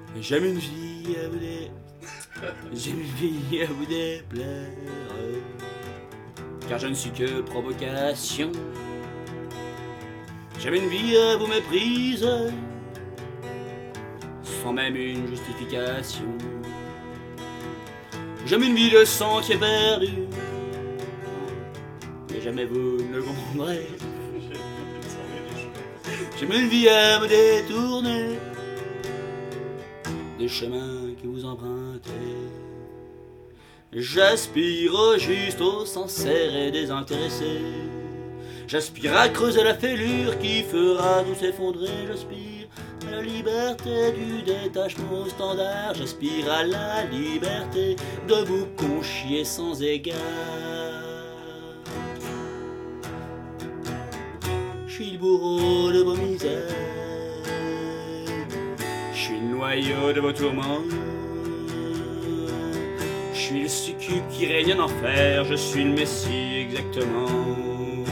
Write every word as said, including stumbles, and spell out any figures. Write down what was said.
J'aime une vie à vous dé... J'aime une vie à vous déplaire, car je ne suis que provocation. J'aime une vie à vous mépriser, sans même une justification. J'aime une vie de sentier perdu, mais jamais vous ne comprendrez. J'aime une vie à me détourner des chemins que vous empruntez. J'aspire au juste, au sincère et désintéressé. J'aspire à creuser la fêlure qui fera tout s'effondrer. J'aspire à la liberté du détachement au standard. J'aspire à la liberté de vous conchier sans égard. Je suis le bourreau de vos misères, je suis le noyau de vos tourments, je suis le succube qui règne en enfer, je suis le messie exactement.